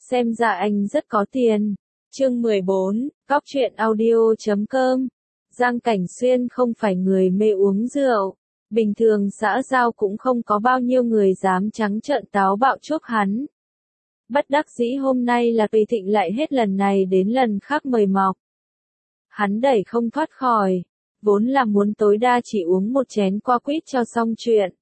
xem ra anh rất có tiền. Chương 14, Góc truyện audio.com. Giang Cảnh Xuyên không phải người mê uống rượu. Bình thường xã giao cũng không có bao nhiêu người dám trắng trợn táo bạo chuốc hắn. Bất đắc dĩ hôm nay là Tùy Thịnh lại hết lần này đến lần khác mời mọc. Hắn đẩy không thoát khỏi, vốn là muốn tối đa chỉ uống một chén qua quýt cho xong chuyện.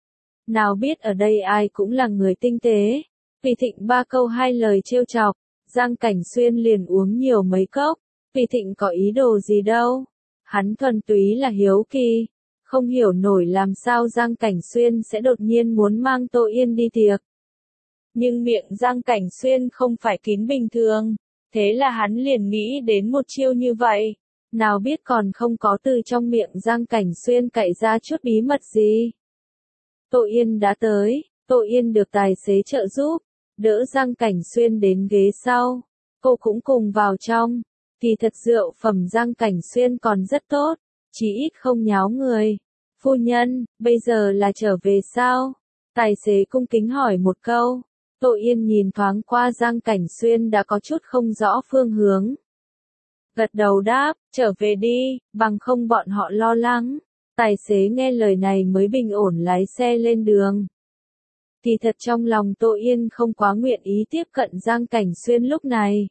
Nào biết ở đây ai cũng là người tinh tế. Tùy Thịnh ba câu hai lời trêu chọc, Giang Cảnh Xuyên liền uống nhiều mấy cốc. Tùy Thịnh có ý đồ gì đâu, hắn thuần túy là hiếu kỳ, không hiểu nổi làm sao Giang Cảnh Xuyên sẽ đột nhiên muốn mang Tô Yên đi tiệc. Nhưng miệng Giang Cảnh Xuyên không phải kín bình thường, thế là hắn liền nghĩ đến một chiêu như vậy. Nào biết còn không có từ trong miệng Giang Cảnh Xuyên cậy ra chút bí mật gì. Tô Yên đã tới, Tô Yên được tài xế trợ giúp, đỡ Giang Cảnh Xuyên đến ghế sau. Cô cũng cùng vào trong. Kỳ thật rượu phẩm Giang Cảnh Xuyên còn rất tốt, chỉ ít không nháo người. Phu nhân, bây giờ là trở về sao? Tài xế cung kính hỏi một câu. Tô Yên nhìn thoáng qua Giang Cảnh Xuyên đã có chút không rõ phương hướng. Gật đầu đáp, trở về đi, bằng không bọn họ lo lắng. Tài xế nghe lời này mới bình ổn lái xe lên đường. Kỳ thật trong lòng Tô Yên không quá nguyện ý tiếp cận Giang Cảnh Xuyên lúc này.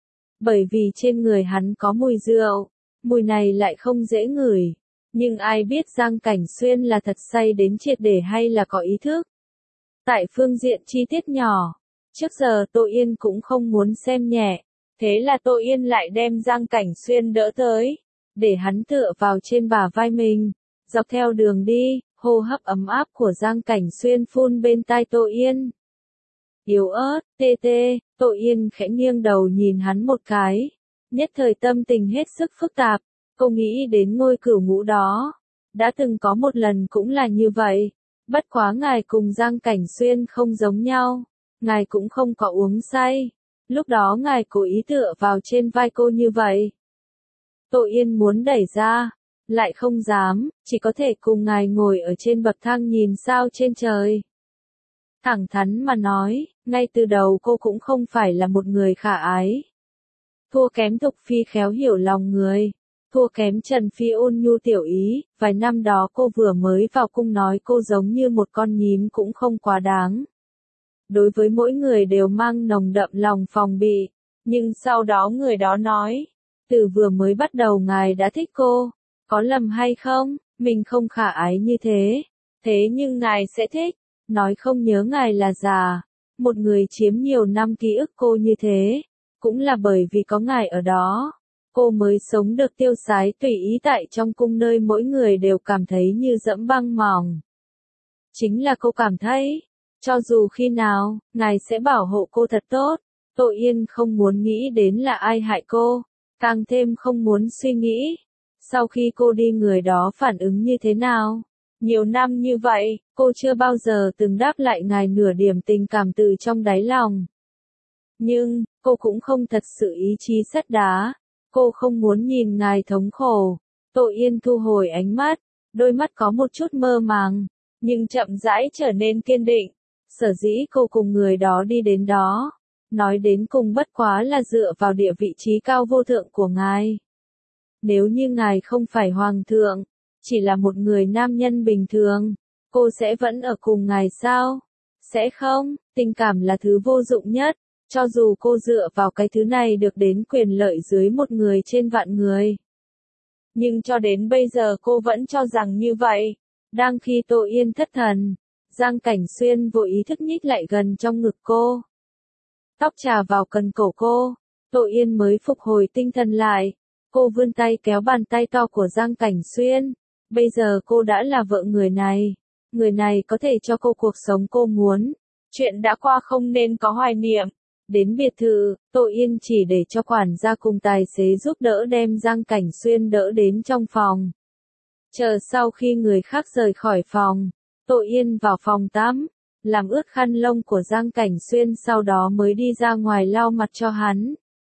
Bởi vì trên người hắn có mùi rượu, mùi này lại không dễ ngửi. Nhưng ai biết Giang Cảnh Xuyên là thật say đến triệt để hay là có ý thức. Tại phương diện chi tiết nhỏ, trước giờ Tô Yên cũng không muốn xem nhẹ. Thế là Tô Yên lại đem Giang Cảnh Xuyên đỡ tới, để hắn tựa vào trên bả vai mình. Dọc theo đường đi, hô hấp ấm áp của Giang Cảnh Xuyên phun bên tai Tô Yên. Yếu ớt, tê tê, Tô Yên khẽ nghiêng đầu nhìn hắn một cái. Nhất thời tâm tình hết sức phức tạp, cô nghĩ đến Ngôi Cửu Ngũ đó. Đã từng có một lần cũng là như vậy. Bất quá ngài cùng Giang Cảnh Xuyên không giống nhau. Ngài cũng không có uống say. Lúc đó ngài cố ý tựa vào trên vai cô như vậy. Tô Yên muốn đẩy ra, lại không dám, chỉ có thể cùng ngài ngồi ở trên bậc thang nhìn sao trên trời. Thẳng thắn mà nói, ngay từ đầu cô cũng không phải là một người khả ái. Thua kém Thục Phi khéo hiểu lòng người, thua kém Trần Phi ôn nhu tiểu ý, vài năm đó cô vừa mới vào cung nói cô giống như một con nhím cũng không quá đáng. Đối với mỗi người đều mang nồng đậm lòng phòng bị, nhưng sau đó người đó nói, từ vừa mới bắt đầu ngài đã thích cô, có lầm hay không, mình không khả ái như thế, thế nhưng ngài sẽ thích, nói không nhớ ngài là già, một người chiếm nhiều năm ký ức cô như thế, cũng là bởi vì có ngài ở đó, cô mới sống được tiêu sái tùy ý tại trong cung nơi mỗi người đều cảm thấy như dẫm băng mỏng. Chính là cô cảm thấy, cho dù khi nào, ngài sẽ bảo hộ cô thật tốt. Tô Yên không muốn nghĩ đến là ai hại cô, càng thêm không muốn suy nghĩ. Sau khi cô đi người đó phản ứng như thế nào? Nhiều năm như vậy, cô chưa bao giờ từng đáp lại ngài nửa điểm tình cảm từ trong đáy lòng. Nhưng, cô cũng không thật sự ý chí sắt đá. Cô không muốn nhìn ngài thống khổ. Tô Yên thu hồi ánh mắt, đôi mắt có một chút mơ màng, nhưng chậm rãi trở nên kiên định. Sở dĩ cô cùng người đó đi đến đó, nói đến cùng bất quá là dựa vào địa vị trí cao vô thượng của ngài. Nếu như ngài không phải hoàng thượng, chỉ là một người nam nhân bình thường, cô sẽ vẫn ở cùng ngài sao? Sẽ không, tình cảm là thứ vô dụng nhất, cho dù cô dựa vào cái thứ này được đến quyền lợi dưới một người trên vạn người. Nhưng cho đến bây giờ cô vẫn cho rằng như vậy. Đang khi Tô Yên thất thần, Giang Cảnh Xuyên vô ý thức nhích lại gần trong ngực cô. Tóc chà vào cần cổ cô, Tô Yên mới phục hồi tinh thần lại. Cô vươn tay kéo bàn tay to của Giang Cảnh Xuyên. Bây giờ cô đã là vợ người này. Người này có thể cho cô cuộc sống cô muốn. Chuyện đã qua không nên có hoài niệm. Đến biệt thự, Tô Yên chỉ để cho quản gia cùng tài xế giúp đỡ đem Giang Cảnh Xuyên đỡ đến trong phòng. Chờ sau khi người khác rời khỏi phòng, Tô Yên vào phòng tắm, làm ướt khăn lông của Giang Cảnh Xuyên sau đó mới đi ra ngoài lau mặt cho hắn.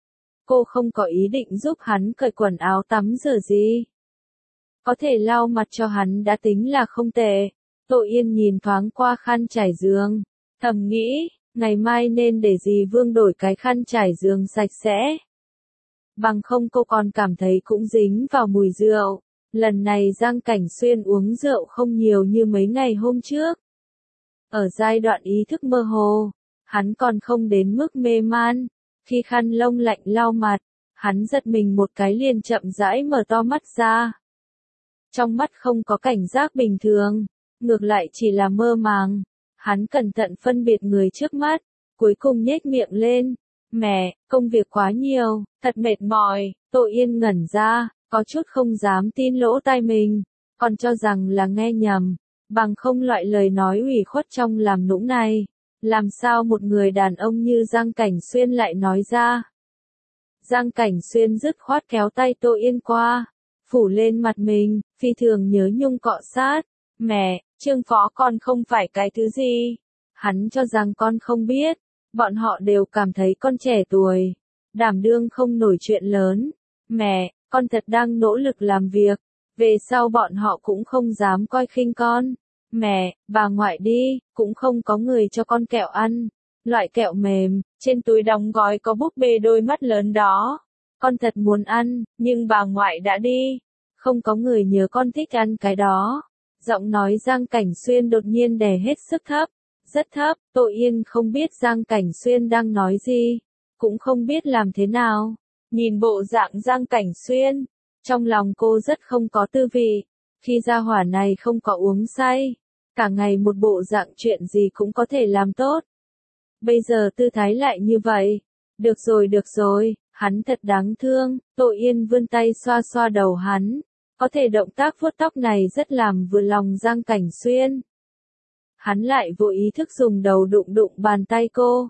Cô không có ý định giúp hắn cởi quần áo tắm rửa gì. Có thể lau mặt cho hắn đã tính là không tệ. Tô Yên nhìn thoáng qua khăn trải giường, thầm nghĩ, Ngày mai nên để dì Vương đổi cái khăn trải giường sạch sẽ. Bằng không cô còn cảm thấy cũng dính vào mùi rượu. Lần này Giang Cảnh Xuyên uống rượu không nhiều như mấy ngày hôm trước. Ở giai đoạn ý thức mơ hồ, hắn còn không đến mức mê man. Khi khăn lông lạnh lau mặt, hắn giật mình một cái liền chậm rãi mở to mắt ra. Trong mắt không có cảnh giác bình thường, ngược lại chỉ là mơ màng. Hắn cẩn thận phân biệt người trước mắt, cuối cùng nhếch miệng lên. Mẹ, công việc quá nhiều, thật mệt mỏi. Tô Yên ngẩn ra, có chút không dám tin lỗ tai mình, còn cho rằng là nghe nhầm. Bằng không loại lời nói ủy khuất trong làm nũng này, làm sao một người đàn ông như Giang Cảnh Xuyên lại nói ra. Giang Cảnh Xuyên dứt khoát kéo tay Tô Yên qua, phủ lên mặt mình, phi thường nhớ nhung cọ sát. Mẹ, Trương Phó con không phải cái thứ gì. Hắn cho rằng con không biết, bọn họ đều cảm thấy con trẻ tuổi, đảm đương không nổi chuyện lớn. Mẹ, con thật đang nỗ lực làm việc, về sau bọn họ cũng không dám coi khinh con. Mẹ, bà ngoại đi, cũng không có người cho con kẹo ăn. Loại kẹo mềm, trên túi đóng gói có búp bê đôi mắt lớn đó. Con thật muốn ăn, nhưng bà ngoại đã đi. Không có người nhớ con thích ăn cái đó. Giọng nói Giang Cảnh Xuyên đột nhiên đè hết sức thấp. Rất thấp, Tô Yên không biết Giang Cảnh Xuyên đang nói gì. Cũng không biết làm thế nào. Nhìn bộ dạng Giang Cảnh Xuyên, trong lòng cô rất không có tư vị. Khi gia hỏa này không có uống say, cả ngày một bộ dạng chuyện gì cũng có thể làm tốt. Bây giờ tư thái lại như vậy. Được rồi, hắn thật đáng thương. Tô Yên vươn tay xoa xoa đầu hắn. Có thể động tác vuốt tóc này rất làm vừa lòng Giang Cảnh Xuyên. Hắn lại vô ý thức dùng đầu đụng đụng bàn tay cô.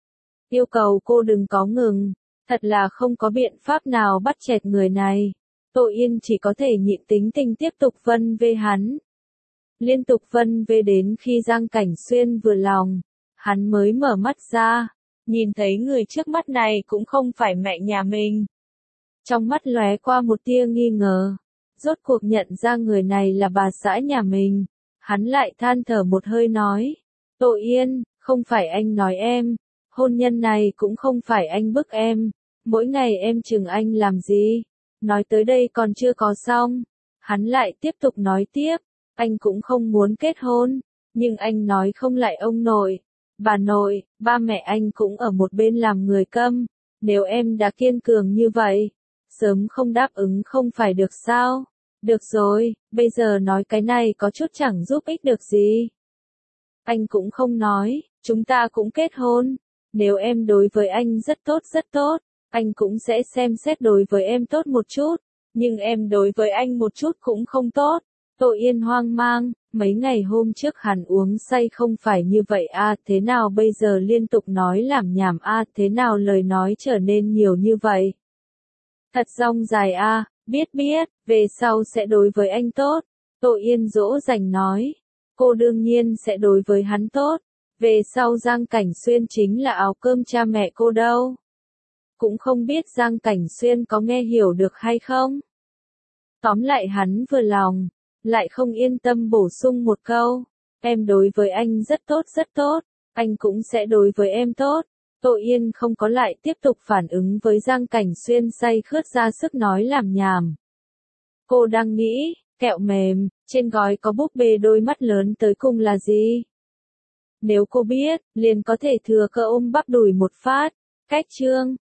Yêu cầu cô đừng có ngừng. Thật là không có biện pháp nào bắt chẹt người này. Tô Yên chỉ có thể nhịn tính tình tiếp tục vân vê hắn. Liên tục vân vê đến khi Giang Cảnh Xuyên vừa lòng, hắn mới mở mắt ra, nhìn thấy người trước mắt này cũng không phải mẹ nhà mình. Trong mắt lóe qua một tia nghi ngờ, rốt cuộc nhận ra người này là bà xã nhà mình, hắn lại than thở một hơi nói, Tô Yên, không phải anh nói em, hôn nhân này cũng không phải anh bức em, mỗi ngày em chừng anh làm gì, nói tới đây còn chưa có xong, hắn lại tiếp tục nói tiếp, anh cũng không muốn kết hôn, nhưng anh nói không lại ông nội, bà nội, ba mẹ anh cũng ở một bên làm người câm, nếu em đã kiên cường như vậy, sớm không đáp ứng không phải được sao? Được rồi, bây giờ nói cái này có chút chẳng giúp ích được gì. Anh cũng không nói, chúng ta cũng kết hôn, nếu em đối với anh rất tốt, anh cũng sẽ xem xét đối với em tốt một chút, nhưng em đối với anh một chút cũng không tốt. Tô Yên hoang mang, mấy ngày hôm trước hắn uống say không phải như vậy à, thế nào bây giờ liên tục nói làm nhảm à, thế nào lời nói trở nên nhiều như vậy? Thật rong dài à, biết, về sau sẽ đối với anh tốt. Tô Yên dỗ dành nói, cô đương nhiên sẽ đối với hắn tốt, về sau Giang Cảnh Xuyên chính là áo cơm cha mẹ cô đâu. Cũng không biết Giang Cảnh Xuyên có nghe hiểu được hay không? Tóm lại hắn vừa lòng, lại không yên tâm bổ sung một câu, em đối với anh rất tốt, anh cũng sẽ đối với em tốt. Tô Yên không có lại tiếp tục phản ứng với Giang Cảnh Xuyên say khướt ra sức nói làm nhảm. Cô đang nghĩ, kẹo mềm, trên gói có búp bê đôi mắt lớn tới cùng là gì? Nếu cô biết, liền có thể thừa cơ ôm bắp đùi một phát. Cách chương